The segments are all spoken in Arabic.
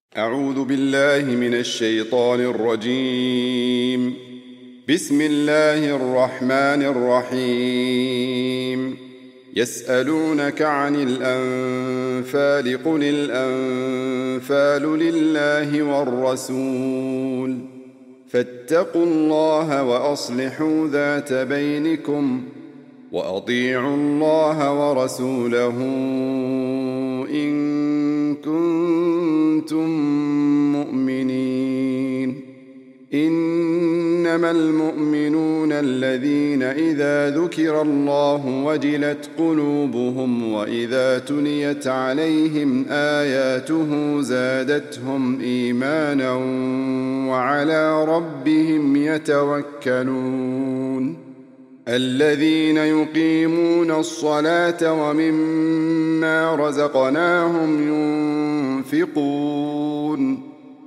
أعوذ بالله من الشيطان الرجيم. بسم الله الرحمن الرحيم. يسألونك عن الأنفال قل الأنفال لله والرسول فاتقوا الله وأصلحوا ذات بينكم وأطيعوا الله ورسوله إن كنتم مؤمنين. إنما المؤمنون الذين إذا ذكر الله وجلت قلوبهم وإذا تليت عليهم آياته زادتهم إيمانا وعلى ربهم يتوكلون. الذين يقيمون الصلاة ومما رزقناهم ينفقون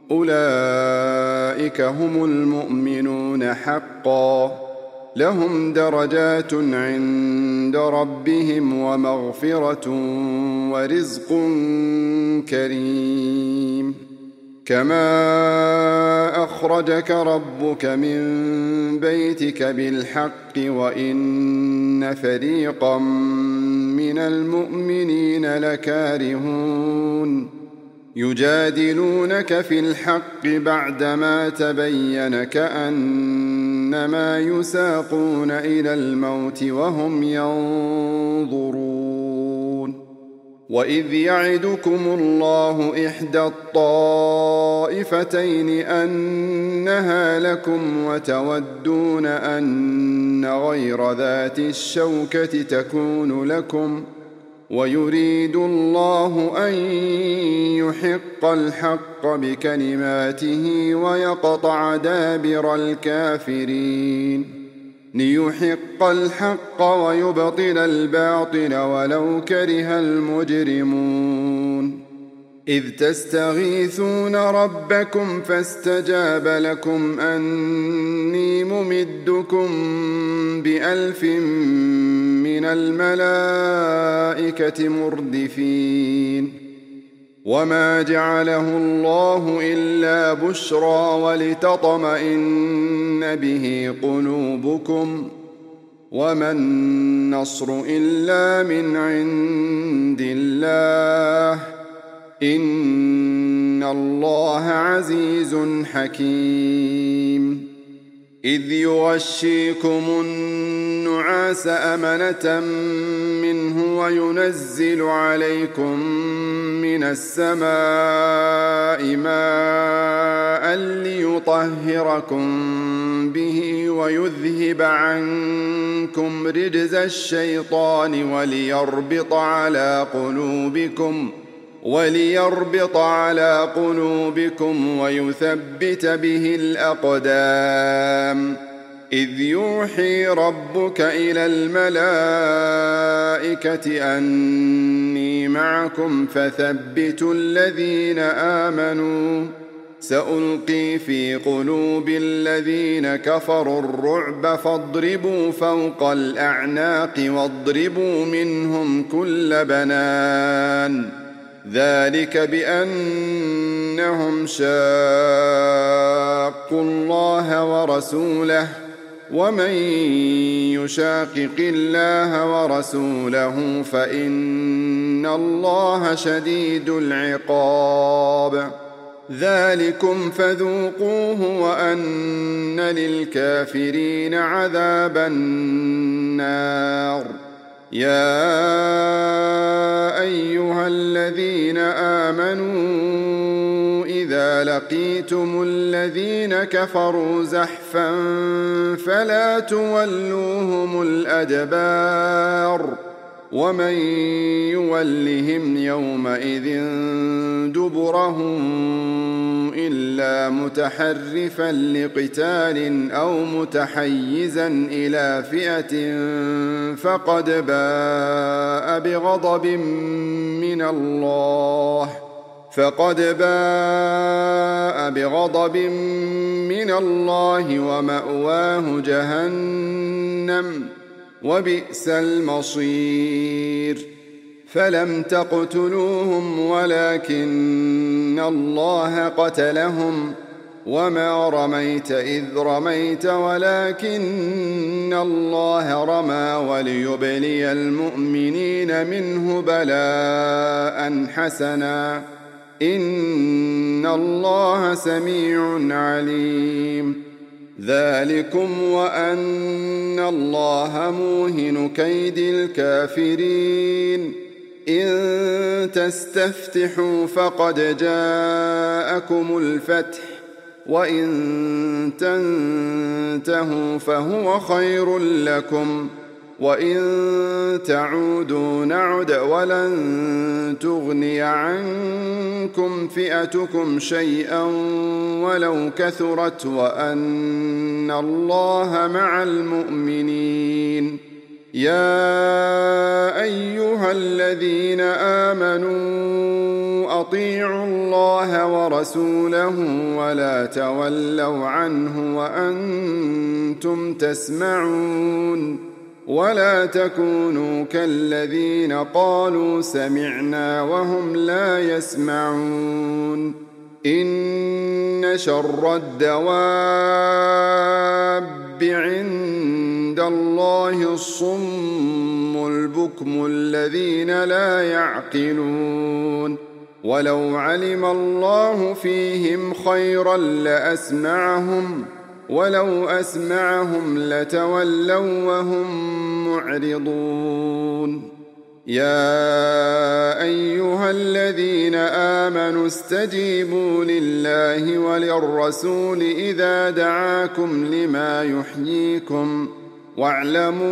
أولئك هم المؤمنون حقا لهم درجات عند ربهم ومغفرة ورزق كريم. كما أخرجك ربك من بيتك بالحق وإن فريقا من المؤمنين لكارهون يجادلونك في الحق بعدما تبين كأنما يساقون إلى الموت وهم ينظرون. وإذ يعدكم الله إحدى الطائفتين أنها لكم وتودون أن غير ذات الشوكة تكون لكم ويريد الله أن يحق الحق بكلماته ويقطع دابر الكافرين ليحق الحق ويبطل الباطل ولو كره المجرمون. إذ تستغيثون ربكم فاستجاب لكم أني ممدكم ب1000 من الملائكة مردفين. وما جعله الله إلا بشرى ولتطمئن به قلوبكم وما النصر إلا من عند الله إن الله عزيز حكيم. إذ يغشيكم النعاس أمنة منه وينزل عليكم من السماء ماء ليطهركم به ويذهب عنكم رجز الشيطان وليربط على قلوبكم ويثبت به الأقدام. إذ يوحي ربك إلى الملائكة أني معكم فثبتوا الذين آمنوا سألقي في قلوب الذين كفروا الرعب فاضربوا فوق الأعناق واضربوا منهم كل بنان ذلك بأنهم شاقوا الله ورسوله ومن يشاقق الله ورسوله فإن الله شديد العقاب. ذلكم فذوقوه وأن للكافرين عذاب النار. يا أيها الذين آمنوا إذا لقيتم الذين كفروا زحفا فلا تولوهم الأدبار ومن يولهم يومئذ دبره إلا متحرفا لقتال أو متحيزا إلى فئة فقد باء بغضب من الله ومأواه جهنم وبئس المصير. فلم تقتلوهم ولكن الله قتلهم وما رميت إذ رميت ولكن الله رمى وليبلي المؤمنين منه بلاء حسنا إن الله سميع عليم ذلكم وأن الله موهن كيد الكافرين إن تستفتحوا فقد جاءكم الفتح وإن تنتهوا فهو خير لكم وإن تعودوا نعد ولن تغني عنكم فئتكم شيئا ولو كثرت وأن الله مع المؤمنين يا أيها الذين آمنوا أطيعوا الله ورسوله ولا تولوا عنه وأنتم تسمعون ولا تكونوا كالذين قالوا سمعنا وهم لا يسمعون إن شر الدواب عند الله الصم البكم الذين لا يعقلون ولو علم الله فيهم خيرا لأسمعهم ولو أسمعهم لتولوا وهم معرضون يا أيها الذين آمنوا استجيبوا لله وللرسول إذا دعاكم لما يحييكم واعلموا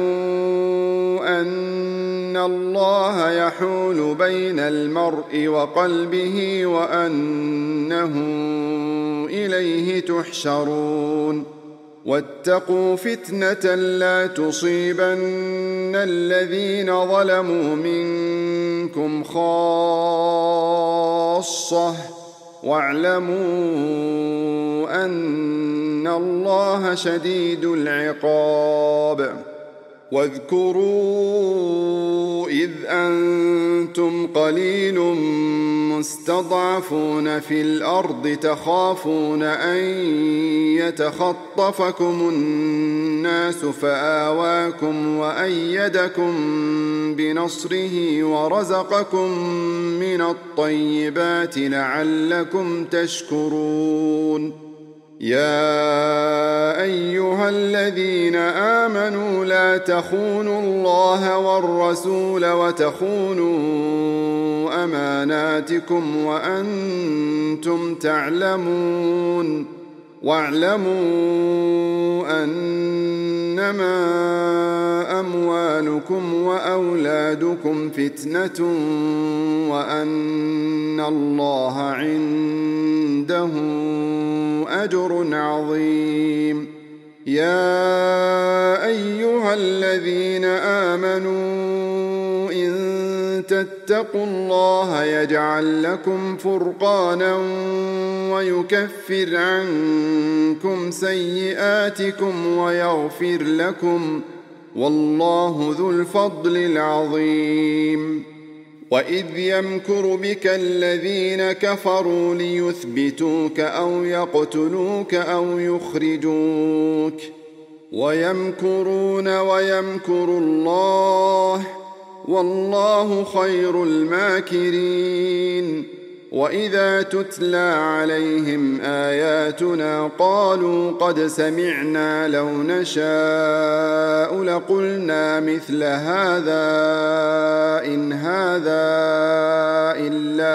أن الله يحول بين المرء وقلبه وأنه إليه تحشرون واتقوا فتنة لا تصيبن الذين ظلموا منكم خاصة واعلموا أن الله شديد العقاب واذكروا إذ أنتم قليل مستضعفون في الأرض تخافون أن يتخطفكم الناس فآواكم وأيدكم بنصره ورزقكم من الطيبات لعلكم تشكرون يا أيها الذين آمنوا لا تخونوا الله والرسول وتخونوا أماناتكم وأنتم تعلمون واعلموا أنما أموالكم وأولادكم فتنة وأن الله عنده أجر عظيم يا أيها الذين آمنوا إن تتقوا الله يجعل لكم فرقانا ويكفر عنكم سيئاتكم ويغفر لكم والله ذو الفضل العظيم وإذ يمكر بك الذين كفروا ليثبتوك أو يقتلوك أو يخرجوك ويمكرون ويمكر الله والله خير الماكرين وإذا تتلى عليهم آياتنا قالوا قد سمعنا لو نشاء لقلنا مثل هذا إن هذا إلا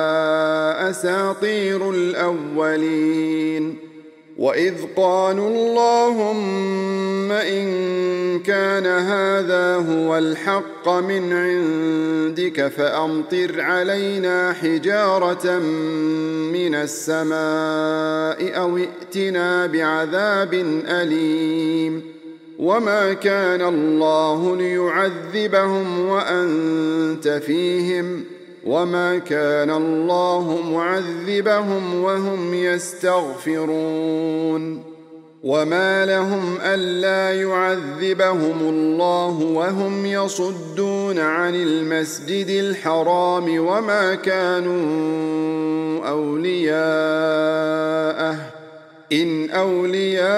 أساطير الأولين وإذ قالوا اللهم إن كان هذا هو الحق من عندك فأمطر علينا حجارة من السماء أو ائتنا بعذاب أليم وما كان الله ليعذبهم وأنت فيهم وما كان الله معذبهم وهم يستغفرون وما لهم ألا يعذبهم الله وهم يصدون عن المسجد الحرام وما كانوا أولياءه إن أولياؤه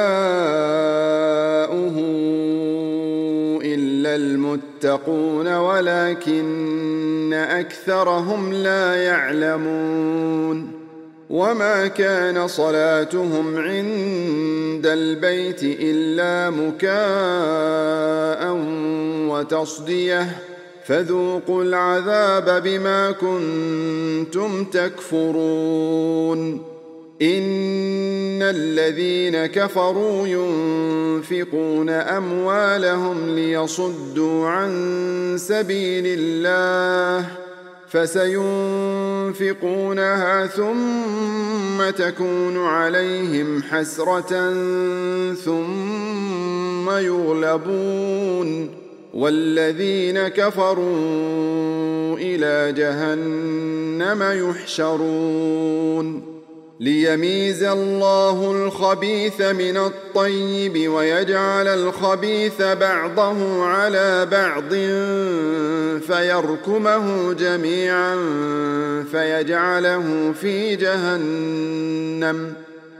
إلا المتقون ولكن أكثرهم لا يعلمون وما كان صلاتهم عند البيت إلا مكاء وتصدية فذوقوا العذاب بما كنتم تكفرون إن الذين كفروا ينفقون أموالهم ليصدوا عن سبيل الله فسينفقونها ثم تكون عليهم حسرة ثم يغلبون والذين كفروا إلى جهنم يحشرون ليميز الله الخبيث من الطيب ويجعل الخبيث بعضه على بعض فيركمه جميعا فيجعله في جهنم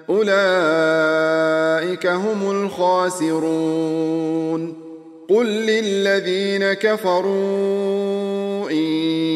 أولئك هم الخاسرون قل للذين كفروا إن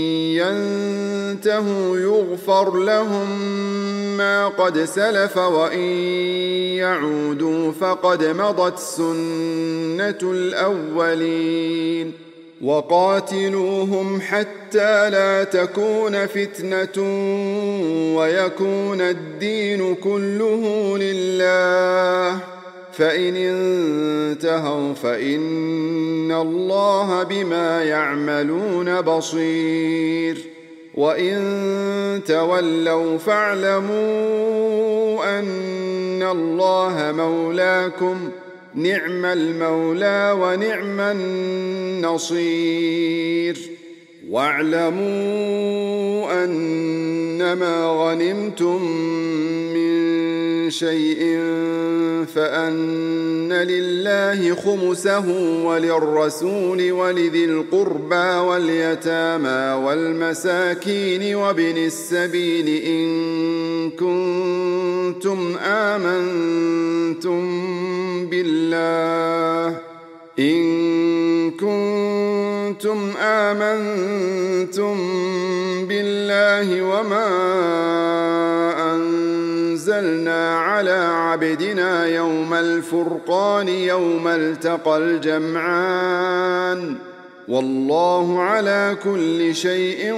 ينتهوا يغفر لهم ما قد سلف وإن يعودوا فقد مضت سنة الأولين وقاتلوهم حتى لا تكون فتنة ويكون الدين كله لله فإن انتهوا فإن الله بما يعملون بصير وإن تولوا فاعلموا أن الله مولاكم نعم المولى ونعم النصير واعلموا أنما غنمتم من شيء فأن لله خمسه وللرسول ولذي القربى واليتامى والمساكين وابن السبيل إن كنتم آمنتم بالله وما أنزلنا على عبدنا يوم الفرقان يوم التقى الجمعان والله على كل شيء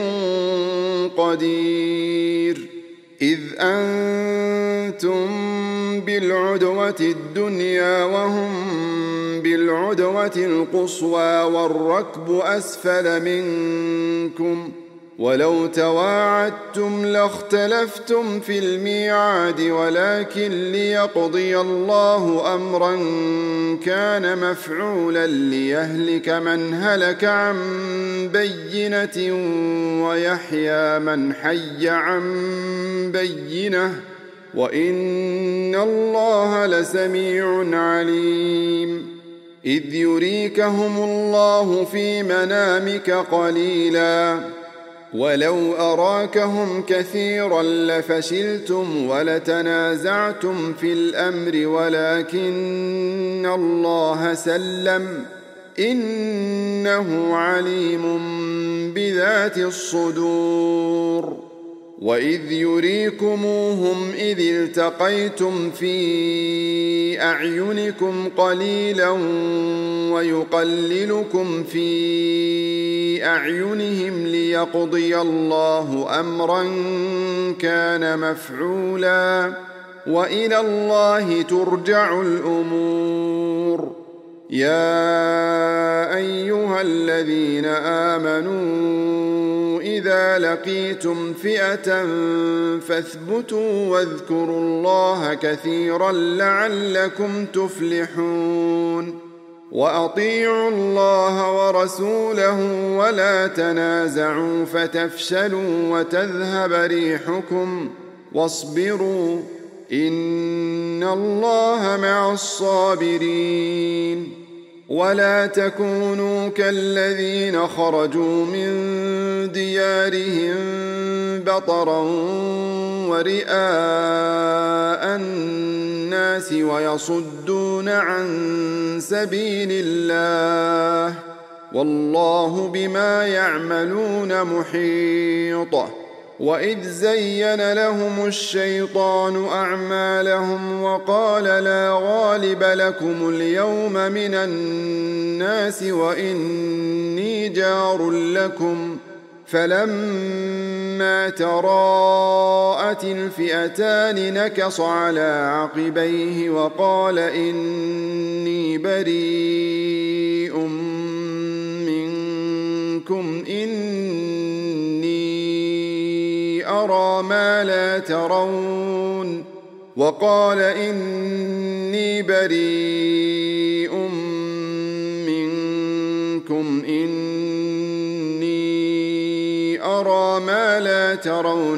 قدير إذ أنتم بالعدوة الدنيا وهم بالعدوة القصوى والركب أسفل منكم ولو تواعدتم لاختلفتم في الميعاد ولكن ليقضي الله أمرا كان مفعولا ليهلك من هلك عن بينة ويحيى من حي عن بينة وإن الله لسميع عليم إذ يريكهم الله في منامك قليلا ولو أراكهم كثيرا لفشلتم ولتنازعتم في الأمر ولكن الله سلم إنه عليم بذات الصدور وإذ يريكموهم إذ التقيتم في أعينكم قليلا ويقللكم في أعينهم ليقضي الله أمرا كان مفعولا وإلى الله ترجع الأمور يا أيها الذين آمنوا إذا لقيتم فئة فاثبتوا واذكروا الله كثيرا لعلكم تفلحون وأطيعوا الله ورسوله ولا تنازعوا فتفشلوا وتذهب ريحكم واصبروا إن الله مع الصابرين ولا تكونوا كالذين خرجوا من ديارهم بطرا ورئاء الناس ويصدون عن سبيل الله والله بما يعملون محيط وإذ زين لهم الشيطان أعمالهم وقال لا غالب لكم اليوم من الناس وإني جار لكم فلما تراءت الفئتان نكص على عقبيه وقال إني بريء منكم إني أرى ما لا ترون وقال إني بريء منكم إني أرى ما لا ترون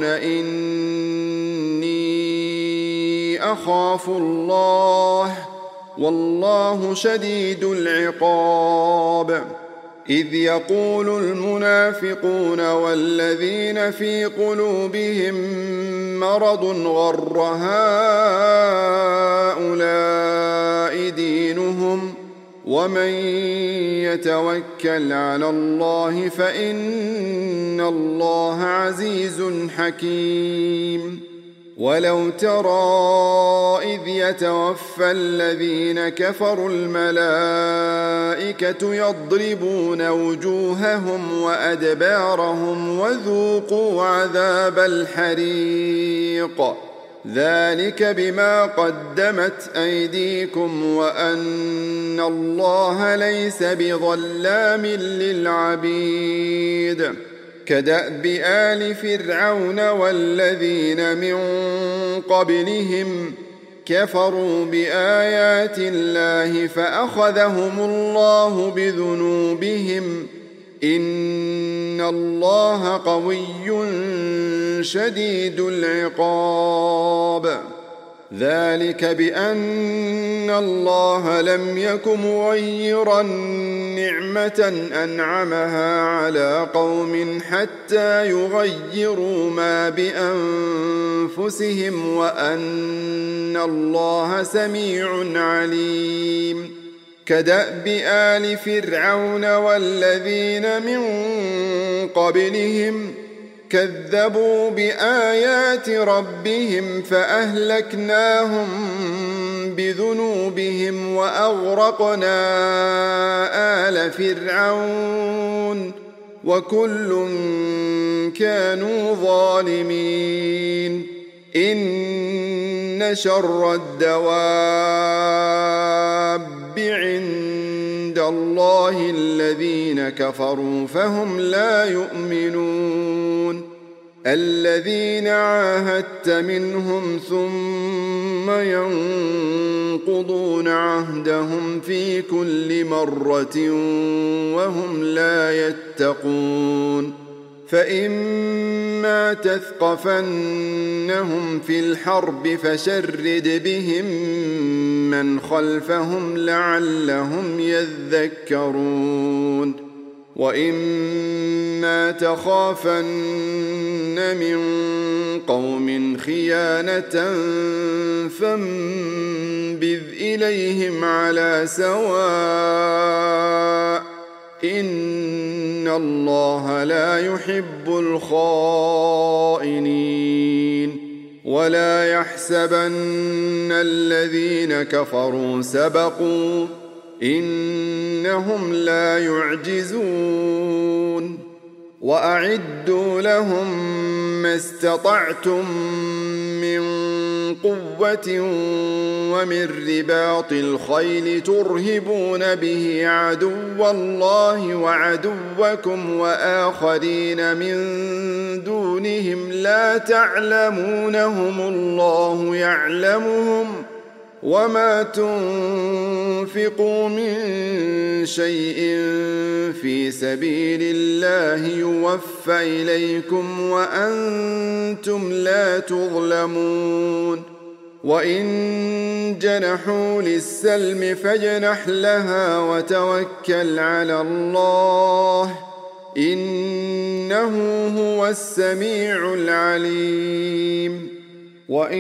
إني أخاف الله والله شديد العقاب إذ يقول المنافقون والذين في قلوبهم مرض غر هؤلاء دينهم ومن يتوكل على الله فإن الله عزيز حكيم ولو ترى إذ يتوفى الذين كفروا الملائكة يضربون وجوههم وأدبارهم وذوقوا عذاب الحريق ذلك بما قدمت أيديكم وأن الله ليس بظلام للعبيد كدأب آل فرعون والذين من قبلهم كفروا بآيات الله فأخذهم الله بذنوبهم إن الله قوي شديد العقاب ذلك بأن الله لم يك مغيرا نعمة أنعمها على قوم حتى يغيروا ما بأنفسهم وأن الله سميع عليم كدأب آل فرعون والذين من قبلهم كذبوا بآيات ربهم فأهلكناهم بذنوبهم وأغرقنا آل فرعون وكل كانوا ظالمين إن شر الدواب عند الله الذين كفروا فهم لا يؤمنون الذين عاهدت منهم ثم ينقضون عهدهم في كل مرة وهم لا يتقون فإما تثقفنهم في الحرب فشرد بهم من خلفهم لعلهم يذكرون وإما تخافن من قوم خيانة فانبذ إليهم على سواء إن الله لا يحب الخائنين ولا يحسبن الذين كفروا سبقوا إنهم لا يعجزون وأعدوا لهم ما استطعتم من قوة ومن رباط الخيل ترهبون به عدو الله وعدوكم وآخرين من دونهم لا تعلمونهم الله يعلمهم وما تنفقوا من شيء في سبيل الله يوفى إليكم وأنتم لا تظلمون وإن جنحوا للسلم فاجنح لها وتوكل على الله إنه هو السميع العليم وإن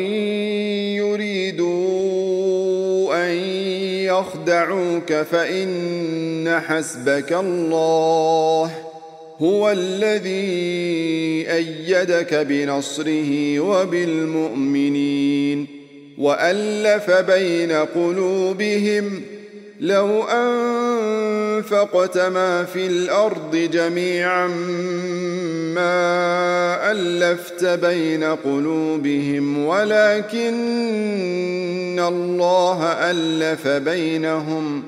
يريدوا أن يخدعوك فإن حسبك الله هو الذي أيدك بنصره وبالمؤمنين وألف بين قلوبهم لو أنفقت ما في الأرض جميعا ما ألفت بين قلوبهم ولكن الله ألف بينهم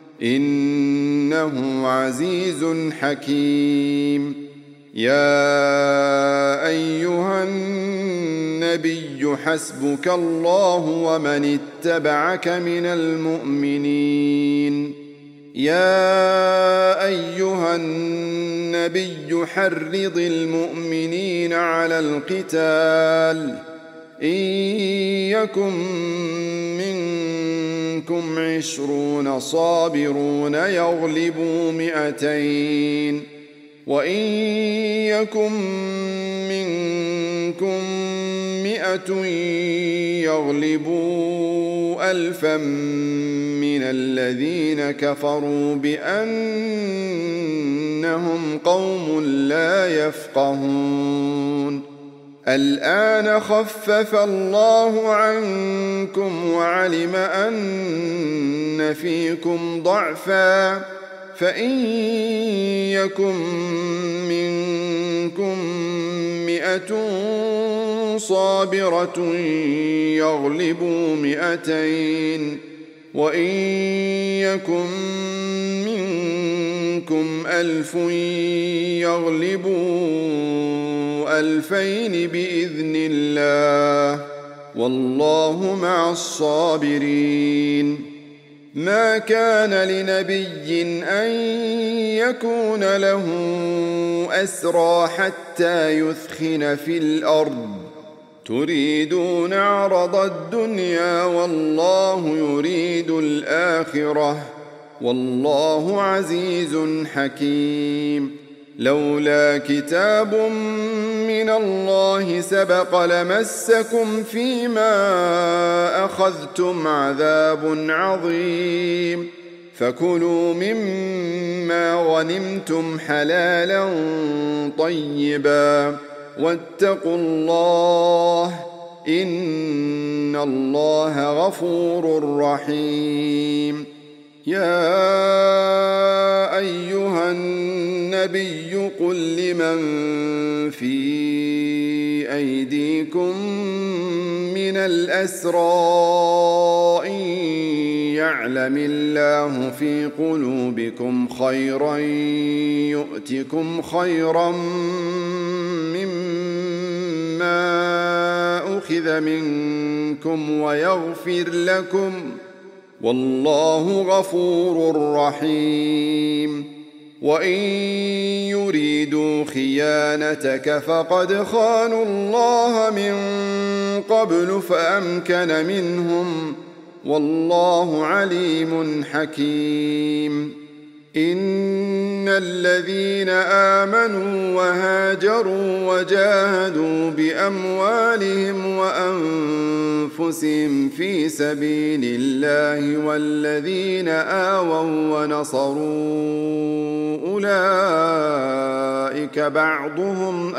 إنه عزيز حكيم يا أيها النبي حسبك الله ومن اتبعك من المؤمنين يا أيها النبي حرض المؤمنين على القتال إن يكن منكم 20 صابرون يغلبوا 200 وإن يكن منكم 100 يغلبوا 1000 من الذين كفروا بأنهم قوم لا يفقهون الآن خفف الله عنكم وعلم أن فيكم ضعفا فإن يكن منكم 100 صابرة يغلبوا 200 وإن يكن منكم 1000 يغلبوا 2000 بإذن الله والله مع الصابرين ما كان لنبي أن يكون له أسرى حتى يثخن في الأرض تريدون عرض الدنيا والله يريد الآخرة والله عزيز حكيم لولا كتاب من الله سبق لمسكم فيما أخذتم عذاب عظيم فكلوا مما غنمتم حلالا طيبا واتقوا الله إن الله غفور رحيم يا أيها النبي قل لمن في أيديكم من الأسرى إن يعلم الله في قلوبكم خيرا يؤتكم خيرا مما أخذ منكم ويغفر لكم والله غفور رحيم وإن يريدوا خيانتك فقد خانوا الله من قبل فأمكن منهم والله عليم حكيم إن الذين آمنوا وهاجروا وجاهدوا بأموالهم وأنفسهم في سبيل الله والذين آووا ونصروا أولئك بعضهم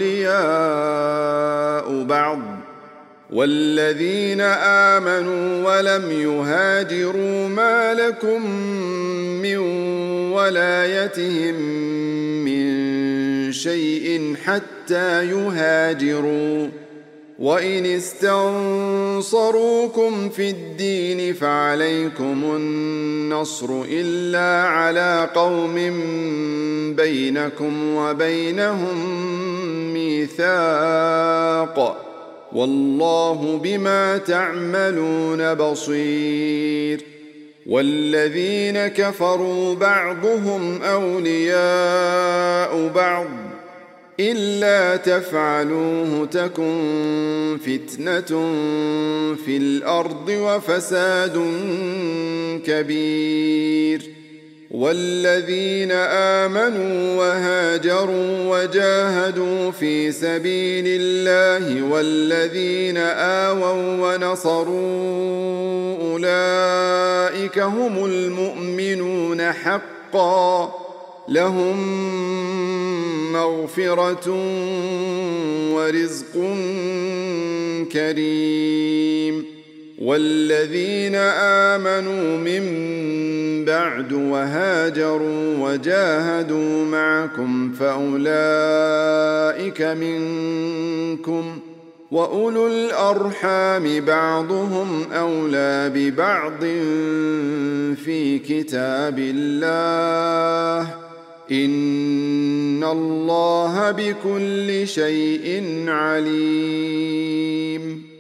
أولياء بعض والذين آمنوا ولم يهاجروا ما لكم من ولايتهم من شيء حتى يهاجروا وإن استنصروكم في الدين فعليكم النصر إلا على قوم بينكم وبينهم ميثاق والله بما تعملون بصير والذين كفروا بعضهم أولياء بعض إلا تفعلوه تكن فتنة في الأرض وفساد كبير. والذين آمنوا وهاجروا وجاهدوا في سبيل الله والذين آووا ونصروا أولئك هم المؤمنون حقا، لهم مغفرة ورزق كريم. والذين آمنوا من بعد وهاجروا وجاهدوا معكم فأولئك منكم، وأولو الأرحام بعضهم أولى ببعض في كتاب الله، إن الله بكل شيء عليم.